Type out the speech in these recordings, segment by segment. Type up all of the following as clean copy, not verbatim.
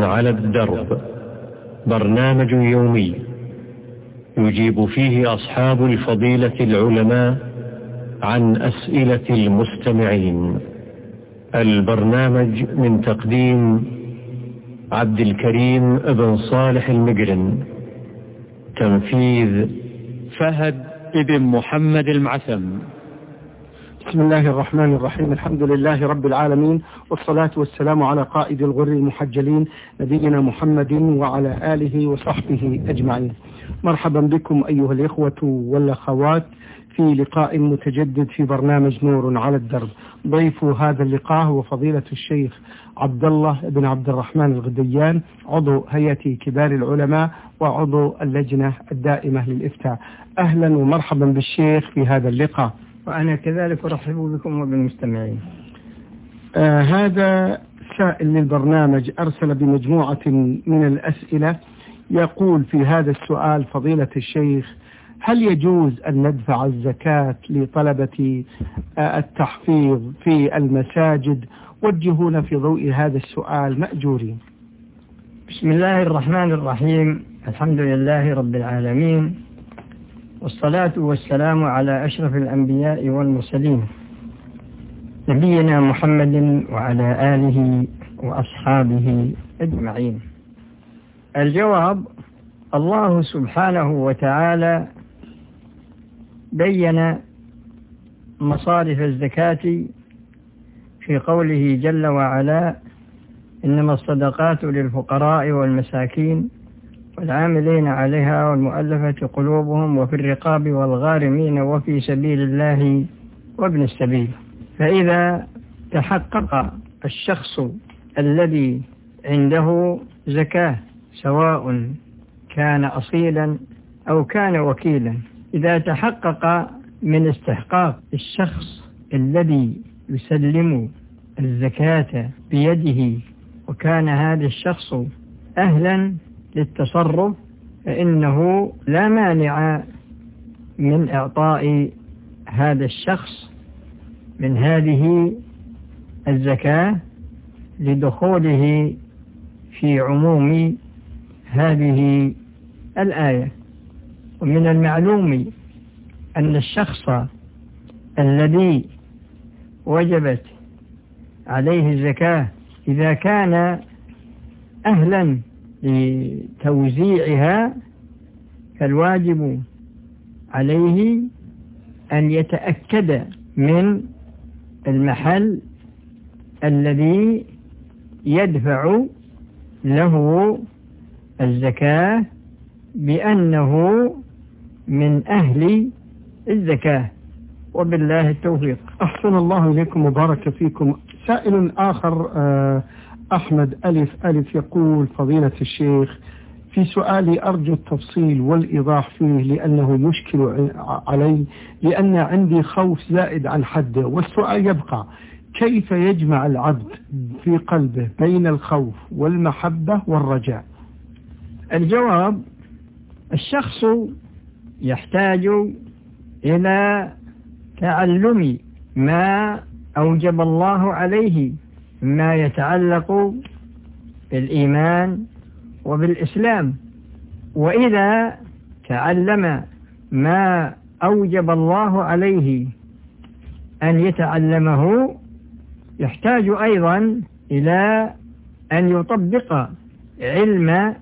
على الدرب، برنامج يومي يجيب فيه أصحاب الفضيلة العلماء عن أسئلة المستمعين. البرنامج من تقديم عبد الكريم بن صالح المجرن، تنفيذ فهد بن محمد المعثم. بسم الله الرحمن الرحيم. الحمد لله رب العالمين، والصلاة والسلام على قائد الغر المحجلين نبينا محمد وعلى آله وصحبه أجمعين. مرحبا بكم أيها الإخوة والأخوات في لقاء متجدد في برنامج نور على الدرب. ضيف هذا اللقاء هو فضيلة الشيخ عبد الله بن عبد الرحمن الغديان، عضو هيئة كبار العلماء وعضو اللجنة الدائمة للإفتاء. أهلا ومرحبا بالشيخ في هذا اللقاء. وأنا كذلك أرحب بكم وبالمستمعين. هذا سائل للبرنامج أرسل بمجموعة من الأسئلة، يقول في هذا السؤال: فضيلة الشيخ، هل يجوز أن ندفع الزكاة لطلبة التحفيظ في المساجد؟ وجهونا في ضوء هذا السؤال مأجورين. بسم الله الرحمن الرحيم. الحمد لله رب العالمين، والصلاة والسلام على أشرف الأنبياء والمرسلين نبينا محمد وعلى آله وأصحابه أجمعين. الجواب: الله سبحانه وتعالى بين مصارف الزكاة في قوله جل وعلا: إنما الصدقات للفقراء والمساكين والعاملين عليها والمؤلفة قلوبهم وفي الرقاب والغارمين وفي سبيل الله وابن السبيل. فإذا تحقق الشخص الذي عنده زكاة، سواء كان أصيلا أو كان وكيلا، إذا تحقق من استحقاق الشخص الذي يسلم الزكاة بيده وكان هذا الشخص أهلا للتصرف، فإنه لا مانع من إعطاء هذا الشخص من هذه الزكاة لدخوله في عموم هذه الآية. ومن المعلوم أن الشخص الذي وجبت عليه الزكاة إذا كان أهلا لتوزيعها، فالواجب عليه أن يتأكد من المحل الذي يدفع له الزكاة بأنه من أهل الزكاة، وبالله التوفيق. أحسن الله إليكم وبارك فيكم. سائل آخر أحمد ألف يقول: فضيلة الشيخ، في سؤالي أرجو التفصيل والإيضاح فيه لأنه يشكل علي، لأن عندي خوف زائد عن حده. والسؤال يبقى: كيف يجمع العبد في قلبه بين الخوف والمحبة والرجاء؟ الجواب: الشخص يحتاج إلى تعلم ما أوجب الله عليه ما يتعلق بالإيمان وبالإسلام، وإذا تعلم ما أوجب الله عليه أن يتعلمه، يحتاج أيضا إلى أن يطبق علم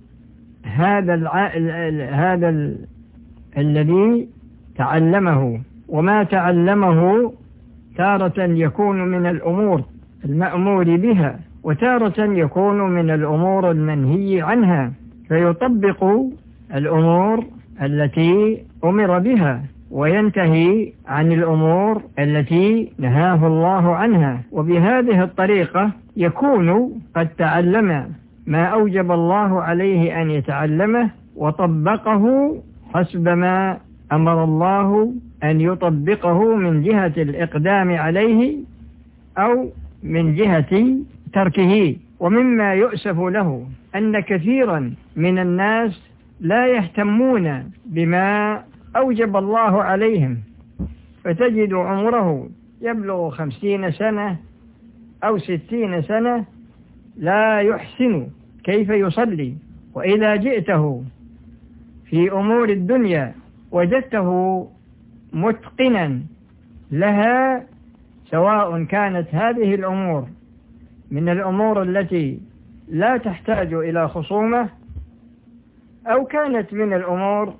هذا الذي تعلمه. وما تعلمه تارة يكون من الأمور المأمور بها، وتارة يكون من الأمور المنهي عنها، فيطبق الأمور التي أمر بها وينتهي عن الأمور التي نهاه الله عنها. وبهذه الطريقة يكون قد تعلم ما أوجب الله عليه أن يتعلمه وطبقه حسب ما أمر الله أن يطبقه من جهة الإقدام عليه أو من جهة تركه. ومما يؤسف له أن كثيرا من الناس لا يهتمون بما أوجب الله عليهم، فتجد عمره يبلغ 50 سنة أو 60 سنة لا يحسن كيف يصلي، وإذا جئته في أمور الدنيا وجدته متقنا لها، سواء كانت هذه الأمور من الأمور التي لا تحتاج إلى خصومة أو كانت من الأمور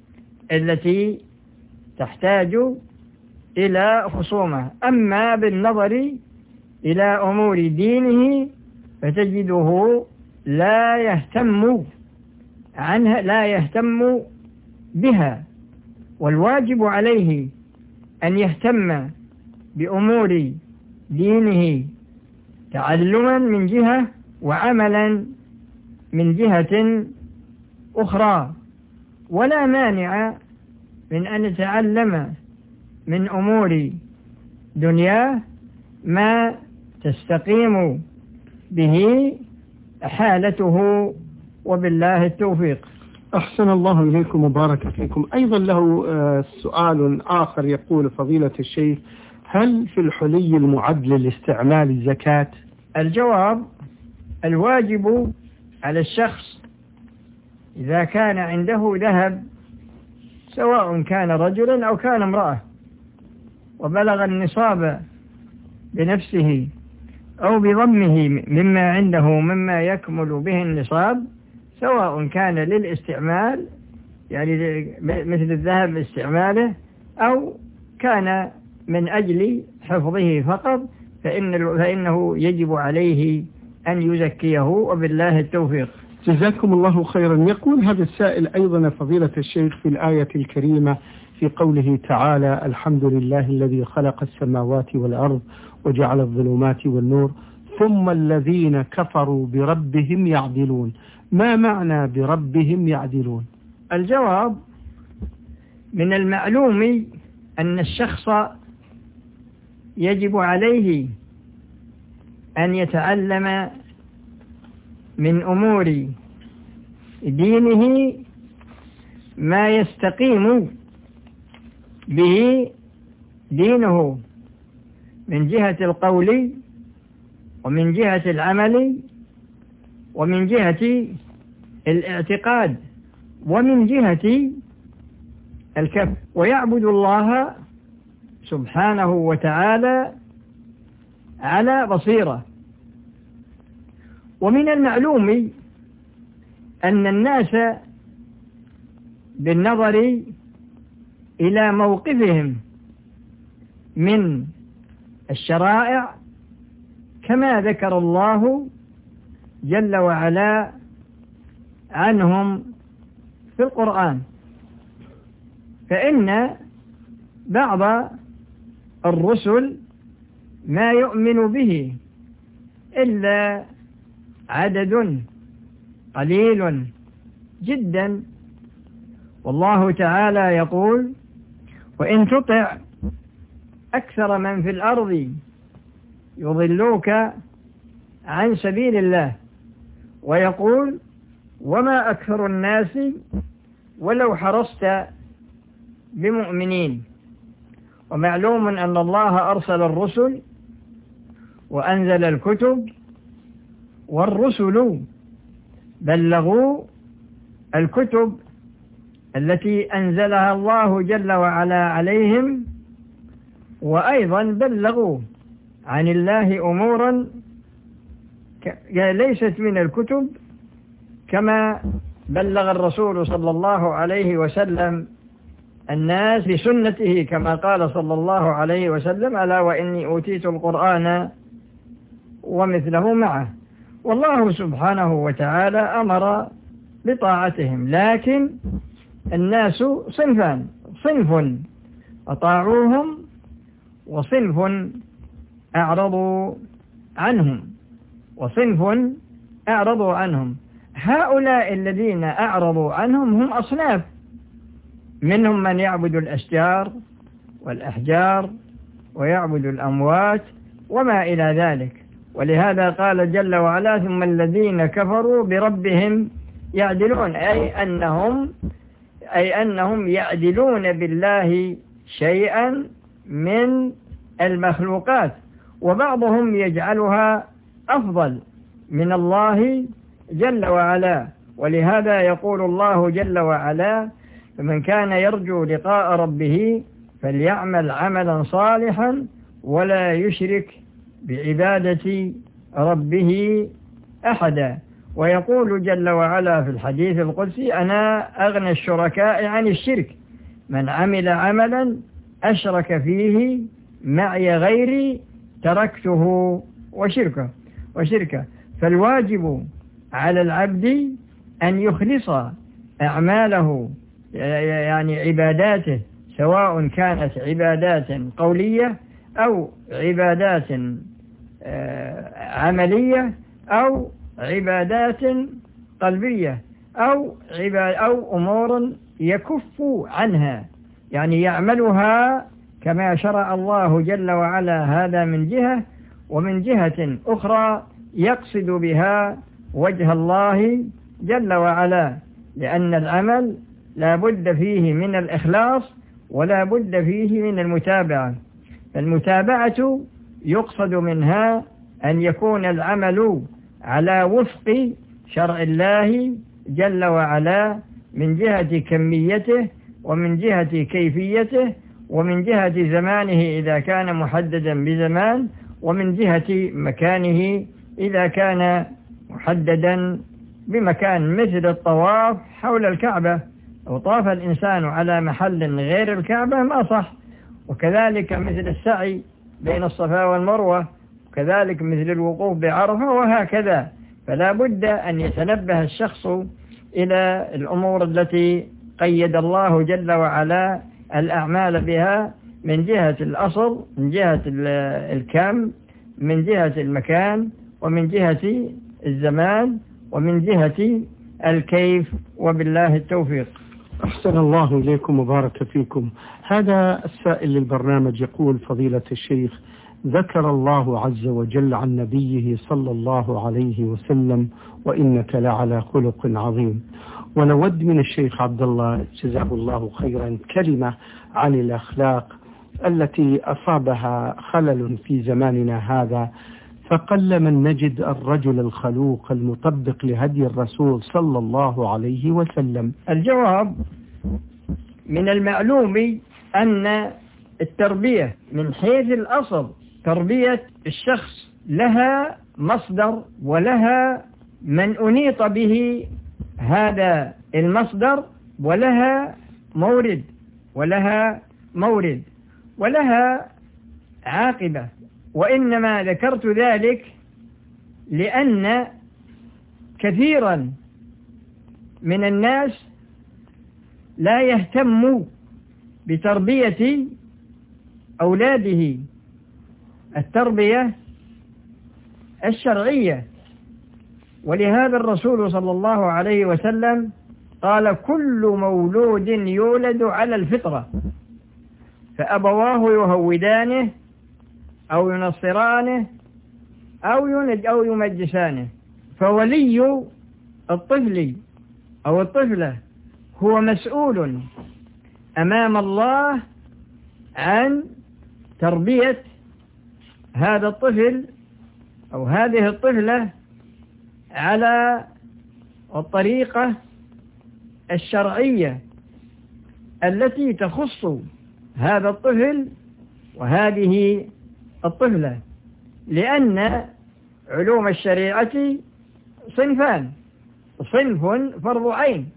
التي تحتاج إلى خصومة. أما بالنظر إلى أمور دينه فتجده لا يهتم عنها، لا يهتم بها، والواجب عليه أن يهتم بأمور دينه تعلما من جهة وعملا من جهة أخرى. ولا مانع من أن يتعلم من أمور دنياه ما تستقيم به حالته، وبالله التوفيق. أحسن الله إليكم وبارك فيكم. أيضا له سؤال آخر، يقول فضيلة الشيخ: هل في الحلي المعد للاستعمال الزكاة؟ الجواب: الواجب على الشخص إذا كان عنده ذهب، سواء كان رجلا أو كان امرأة، وبلغ النصاب بنفسه أو بضمه مما عنده مما يكمل به النصاب، سواء كان للاستعمال يعني مثل الذهب استعماله، أو كان من أجل حفظه فقط، فإنه يجب عليه أن يزكيه، وبالله التوفيق. جزاكم الله خيرا. يقول هذا السائل أيضا فضيلة الشيخ: في الآية الكريمة في قوله تعالى: الحمد لله الذي خلق السماوات والأرض وجعل الظلمات والنور ثم الذين كفروا بربهم يعدلون، ما معنى بربهم يعدلون؟ الجواب: من المعلوم أن الشخص يجب عليه أن يتعلم من أمور دينه ما يستقيم به دينه من جهة القول ومن جهة العمل ومن جهة الاعتقاد ومن جهة الكف، ويعبد الله سبحانه وتعالى على بصيرة. ومن المعلوم أن الناس بالنظر إلى موقفهم من الشرائع كما ذكر الله جل وعلا عنهم في القرآن، فإن بعض الرسل ما يؤمن به إلا عدد قليل جدا، والله تعالى يقول: وإن تطع أكثر من في الأرض يضلوك عن سبيل الله، ويقول: وما أكثر الناس ولو حرصت بمؤمنين. ومعلوم أن الله أرسل الرسل وأنزل الكتب، والرسل بلغوا الكتب التي أنزلها الله جل وعلا عليهم، وأيضا بلغوا عن الله أمورا ليست من الكتب، كما بلغ الرسول صلى الله عليه وسلم الناس بسنته، كما قال صلى الله عليه وسلم: ألا وإني أوتيت القرآن ومثله معه. والله سبحانه وتعالى أمر بطاعتهم، لكن الناس صنفان: صنف أطاعوهم وصنف أعرضوا عنهم. هؤلاء الذين أعرضوا عنهم هم أصناف، منهم من يعبد الأشجار والأحجار ويعبد الأموات وما إلى ذلك. ولهذا قال جل وعلا: ثم الذين كفروا بربهم يعدلون، أي أنهم يعدلون بالله شيئا من المخلوقات، وبعضهم يجعلها أفضل من الله جل وعلا. ولهذا يقول الله جل وعلا: فمن كان يرجو لقاء ربه فليعمل عملا صالحا ولا يشرك بعبادة ربه أحدا. ويقول جل وعلا في الحديث القدسي: أنا أغنى الشركاء عن الشرك، من عمل عملا أشرك فيه معي غيري تركته وشركه. فالواجب على العبد أن يخلص أعماله، يعني عباداته، سواء كانت عبادات قولية أو عبادات عملية أو عبادات قلبية أو أمور يكف عنها، يعني يعملها كما شرع الله جل وعلا، هذا من جهة. ومن جهة أخرى يقصد بها وجه الله جل وعلا، لأن العمل لا بد فيه من الإخلاص ولا بد فيه من المتابعة. المتابعة يقصد منها أن يكون العمل على وفق شرع الله جل وعلا، من جهة كميته ومن جهة كيفيته ومن جهة زمانه إذا كان محددا بزمان، ومن جهة مكانه إذا كان محددا بمكان، مثل الطواف حول الكعبة. لو طاف الإنسان على محل غير الكعبة ما صح. وكذلك مثل السعي بين الصفا والمروة، وكذلك مثل الوقوف بعرفة، وهكذا. فلا بد أن يتنبه الشخص إلى الأمور التي قيد الله جل وعلا الأعمال بها، من جهة الأصل، من جهة الكم، من جهة المكان، ومن جهة الزمان، ومن جهة الكيف. وبالله التوفيق. أحسن الله إليكم وبارك فيكم. هذا السائل للبرنامج يقول: فضيلة الشيخ، ذكر الله عز وجل عن نبيه صلى الله عليه وسلم: وإنك لعلى خلق عظيم. ونود من الشيخ عبد الله جزاه الله خيرا كلمة عن الأخلاق التي أصابها خلل في زماننا هذا، فقل من نجد الرجل الخلوق المطبق لهدي الرسول صلى الله عليه وسلم. الجواب: من المعلوم أن التربية من حيث الأصل، تربية الشخص لها مصدر ولها من أنيط به هذا المصدر، ولها مورد ولها عاقبة. وإنما ذكرت ذلك لأن كثيرا من الناس لا يهتم بتربية أولاده التربية الشرعية. ولهذا الرسول صلى الله عليه وسلم قال: كل مولود يولد على الفطرة، فأبواه يهودانه أو ينصرانه أو يمجسانه. فولي الطفل أو الطفلة هو مسؤول أمام الله عن تربية هذا الطفل أو هذه الطفلة على الطريقة الشرعية التي تخص هذا الطفل وهذه الطفلة. لأن علوم الشريعة صنفان: صنف فرض عين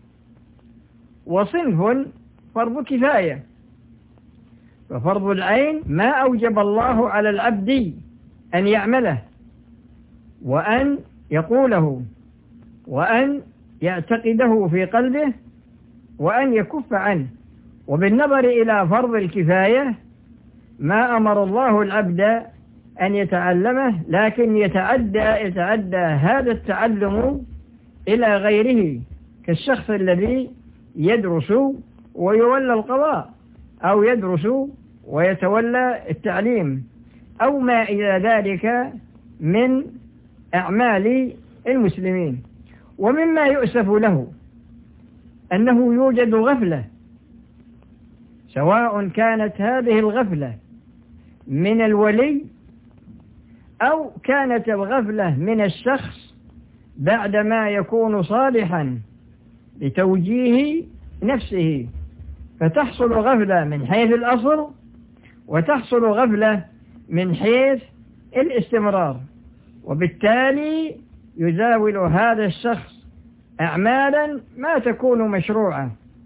وصنف فرض كفاية. ففرض العين ما أوجب الله على العبد أن يعمله وأن يقوله وأن يعتقده في قلبه وأن يكف عنه. وبالنظر إلى فرض الكفاية ما أمر الله العبد أن يتعلمه، لكن يتعدى هذا التعلم إلى غيره، كالشخص الذي يدرس ويولى القضاء، أو يدرس ويتولى التعليم، أو ما إلى ذلك من أعمال المسلمين. ومما يؤسف له أنه يوجد غفلة، سواء كانت هذه الغفلة من الولي أو كانت الغفلة من الشخص بعدما يكون صالحا لتوجيه نفسه، فتحصل غفلة من حيث الأصل وتحصل غفلة من حيث الاستمرار، وبالتالي يزاول هذا الشخص أعمالا ما تكون مشروعة،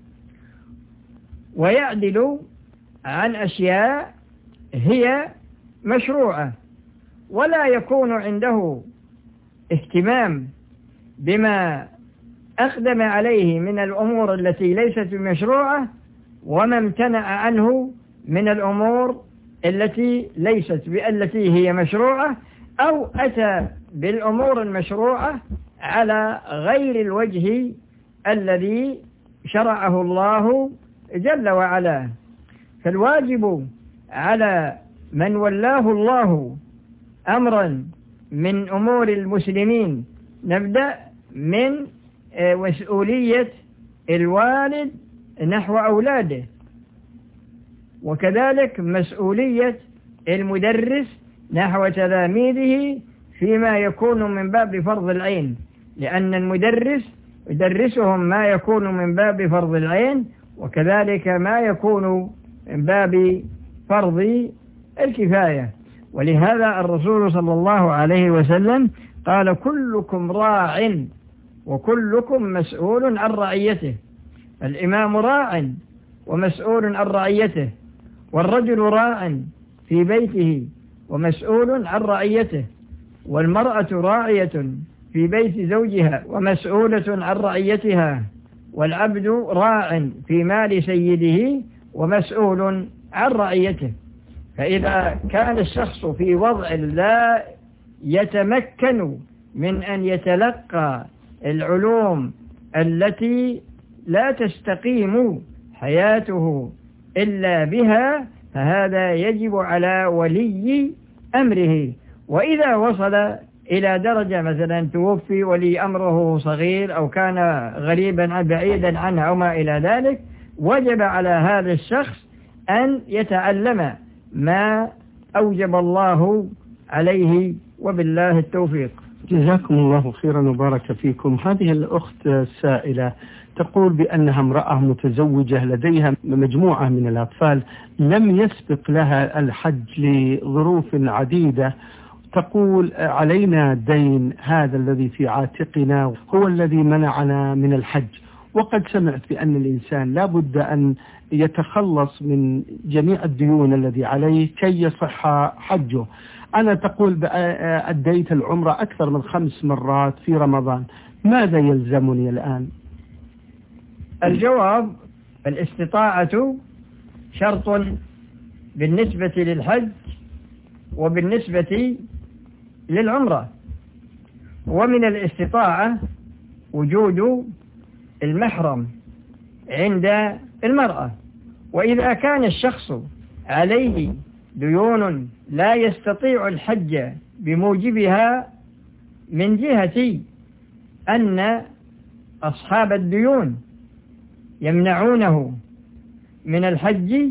ويعدل عن أشياء هي مشروعة، ولا يكون عنده اهتمام بما أقدم عليه من الأمور التي ليست مشروعة، وما امتنع عنه من الأمور التي هي مشروعة، أو أتى بالأمور المشروعة على غير الوجه الذي شرعه الله جل وعلا. فالواجب على من ولاه الله أمرا من أمور المسلمين، نبدأ من مسؤولية الوالد نحو أولاده، وكذلك مسؤولية المدرس نحو تلاميذه فيما يكون من باب فرض العين، لأن المدرس يدرسهم ما يكون من باب فرض العين، وكذلك ما يكون من باب فرض الكفاية. ولهذا الرسول صلى الله عليه وسلم قال: كلكم راع وكلكم مسؤول عن رعيته. الإمام راع ومسؤول عن رعيته، والرجل راع في بيته ومسؤول عن رعيته، والمرأة راعية في بيت زوجها ومسؤولة عن رعيتها، والعبد راع في مال سيده ومسؤول عن رعيته. فإذا كان الشخص في وضع لا يتمكن من أن يتلقى العلوم التي لا تستقيم حياته إلا بها، فهذا يجب على ولي أمره. وإذا وصل إلى درجة مثلا توفي ولي أمره صغير أو كان غريبا بعيدا عنه أو ما إلى ذلك، وجب على هذا الشخص أن يتعلم ما أوجب الله عليه، وبالله التوفيق. جزاكم الله خيرا وبارك فيكم. هذه الأخت السائلة تقول بأنها امرأة متزوجة لديها مجموعة من الأطفال، لم يسبق لها الحج لظروف عديدة. تقول: علينا دين، هذا الذي في عاتقنا هو الذي منعنا من الحج، وقد سمعت بأن الإنسان لا بد أن يتخلص من جميع الديون الذي عليه كي يصح حجه. أنا تقول أديت العمرة أكثر من 5 مرات في رمضان، ماذا يلزمني الآن؟ الجواب: الاستطاعة شرط بالنسبة للحج وبالنسبة للعمرة، ومن الاستطاعة وجود المحرم عند المرأة. وإذا كان الشخص عليه ديون لا يستطيع الحج بموجبها، من جهة أن أصحاب الديون يمنعونه من الحج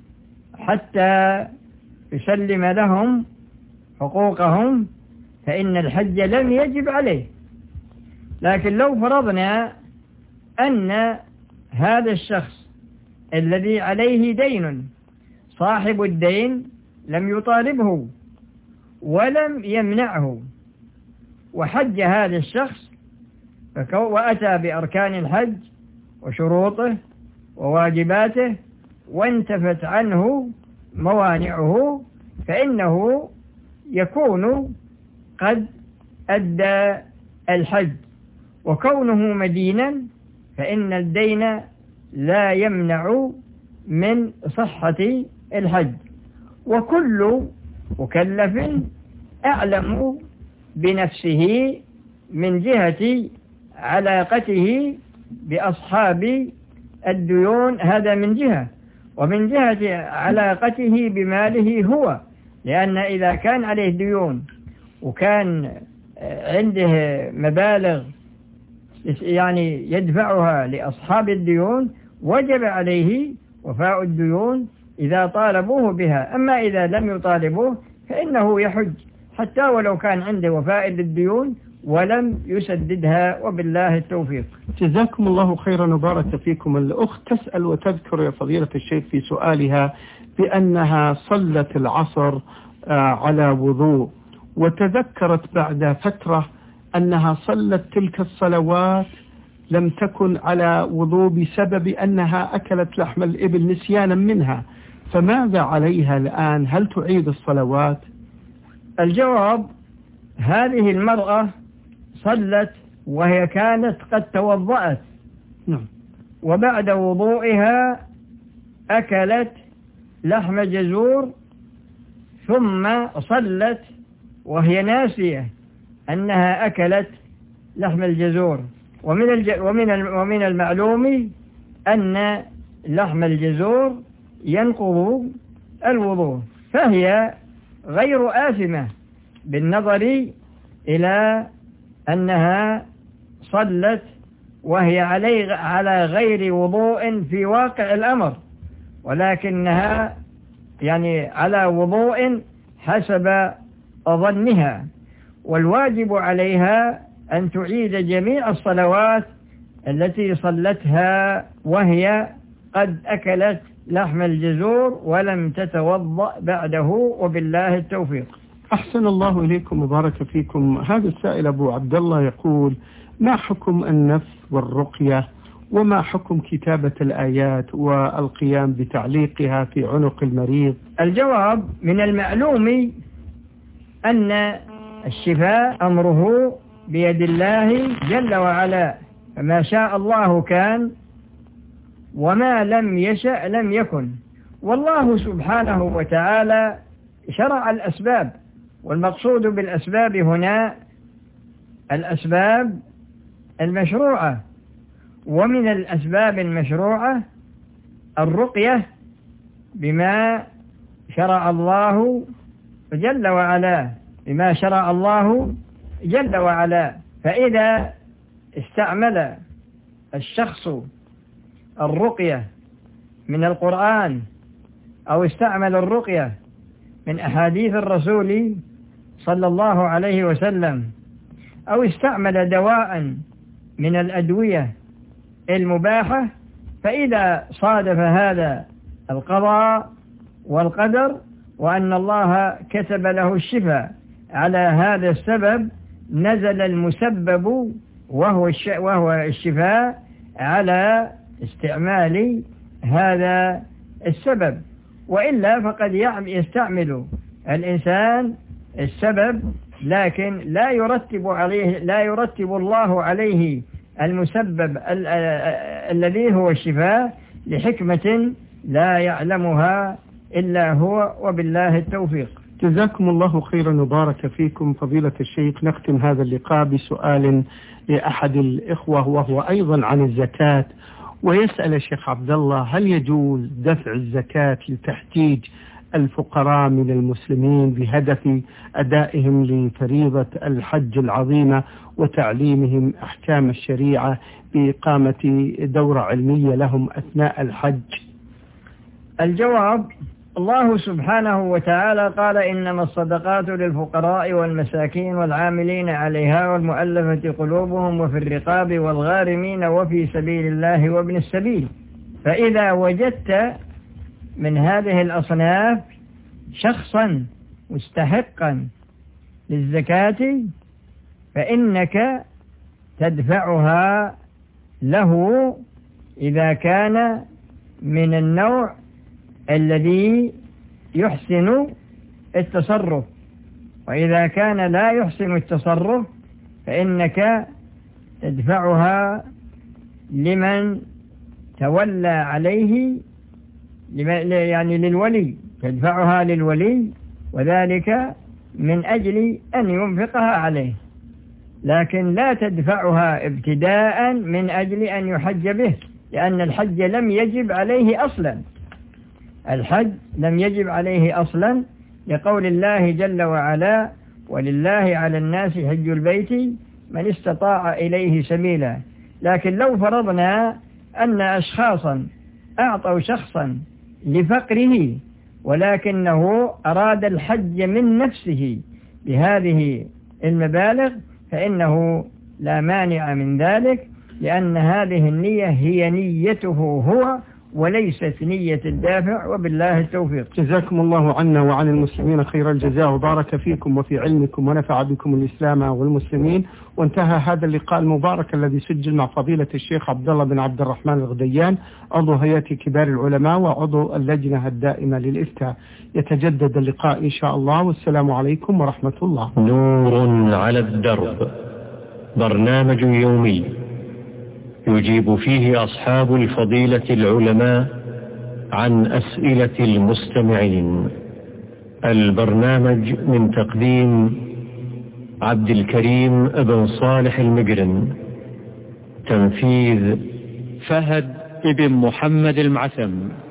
حتى يسلم لهم حقوقهم، فإن الحج لم يجب عليه. لكن لو فرضنا أن هذا الشخص الذي عليه دين صاحب الدين لم يطالبه ولم يمنعه، وحج هذا الشخص وأتى بأركان الحج وشروطه وواجباته وانتفت عنه موانعه، فإنه يكون قد أدى الحج. وكونه مدينا فإن الدين لا يمنع من صحة الحج. وكل مكلف أعلم بنفسه من جهة علاقته بأصحاب الديون، هذا من جهة، ومن جهة علاقته بماله هو، لأن إذا كان عليه ديون وكان عنده مبالغ يعني يدفعها لأصحاب الديون، وجب عليه وفاء الديون إذا طالبوه بها. أما إذا لم يطالبوه فإنه يحج حتى ولو كان عنده وفاء للديون ولم يسددها، وبالله التوفيق. جزاكم الله خيرا وبارك فيكم. الأخت تسأل وتذكر يا فضيلة الشيخ في سؤالها بأنها صلت العصر على وضوء، وتذكرت بعد فترة أنها صلت تلك الصلوات لم تكن على وضوء بسبب أنها أكلت لحم الإبل نسيانا منها، فماذا عليها الآن؟ هل تعيد الصلوات؟ الجواب: هذه المرأة صلت وهي كانت قد توضأت، وبعد وضوئها أكلت لحم جزور، ثم صلت وهي ناسية أنها أكلت لحم الجزور. ومن المعلوم أن لحم الجزور ينقض الوضوء، فهي غير آثمة بالنظر إلى أنها صلت وهي على غير وضوء في واقع الأمر، ولكنها يعني على وضوء حسب ظنها، والواجب عليها أن تعيد جميع الصلوات التي صلتها وهي قد أكلت لحم الجزور ولم تتوضأ بعده، وبالله التوفيق. أحسن الله إليكم وبارك فيكم. هذا السائل أبو عبد الله يقول: ما حكم النفث والرقية، وما حكم كتابة الآيات والقيام بتعليقها في عنق المريض؟ الجواب: من المعلوم أن الشفاء أمره بيد الله جل وعلا، فما شاء الله كان وما لم يشأ لم يكن، والله سبحانه وتعالى شرع الأسباب، والمقصود بالأسباب هنا الأسباب المشروعة، ومن الأسباب المشروعة الرقية بما شرع الله جل وعلا، بما شرع الله جل وعلا. فإذا استعمل الشخص الرقية من القرآن، أو استعمل الرقية من أحاديث الرسول صلى الله عليه وسلم، أو استعمل دواء من الأدوية المباحة، فإذا صادف هذا القضاء والقدر وأن الله كتب له الشفاء على هذا السبب، نزل المسبب وهو الشفاء على استعمال هذا السبب، وإلا فقد يستعمل الإنسان السبب لكن لا يرتب الله عليه المسبب الذي هو الشفاء لحكمة لا يعلمها إلا هو، وبالله التوفيق. جزاكم الله خيرا وبارك فيكم فضيلة الشيخ. نختم هذا اللقاء بسؤال لأحد الإخوة وهو أيضا عن الزكاة، ويسأل الشيخ عبد الله: هل يجوز دفع الزكاة لتحجيج الفقراء من المسلمين بهدف أدائهم لفريضة الحج العظيمة وتعليمهم أحكام الشريعة بإقامة دورة علمية لهم أثناء الحج؟ الجواب: الله سبحانه وتعالى قال: إنما الصدقات للفقراء والمساكين والعاملين عليها والمؤلفة قلوبهم وفي الرقاب والغارمين وفي سبيل الله وابن السبيل. فإذا وجدت من هذه الأصناف شخصا مستحقا للزكاة فإنك تدفعها له إذا كان من النوع الذي يحسن التصرف، وإذا كان لا يحسن التصرف فإنك تدفعها لمن تولى عليه، يعني للولي، تدفعها للولي، وذلك من أجل أن ينفقها عليه، لكن لا تدفعها ابتداء من أجل أن يحج به، لأن الحج لم يجب عليه أصلا، الحج لم يجب عليه أصلا، لقول الله جل وعلا: ولله على الناس حج البيت من استطاع إليه سبيلا. لكن لو فرضنا أن أشخاصا أعطوا شخصا لفقره ولكنه أراد الحج من نفسه بهذه المبالغ، فإنه لا مانع من ذلك، لأن هذه النية هي نيته هو وليست نية الدافع، وبالله التوفيق. جزاكم الله عنا وعن المسلمين خير الجزاء، وبارك فيكم وفي علمكم ونفع بكم الإسلام والمسلمين. وانتهى هذا اللقاء المبارك الذي سجل مع فضيلة الشيخ عبد الله بن عبد الرحمن الغديان، عضو هيئة كبار العلماء وعضو اللجنة الدائمة للإفتاء. يتجدد اللقاء إن شاء الله، والسلام عليكم ورحمة الله. نور على الدرب، برنامج يومي يجيب فيه أصحاب الفضيلة العلماء عن أسئلة المستمعين. البرنامج من تقديم عبد الكريم بن صالح المقرن، تنفيذ فهد بن محمد المعثم.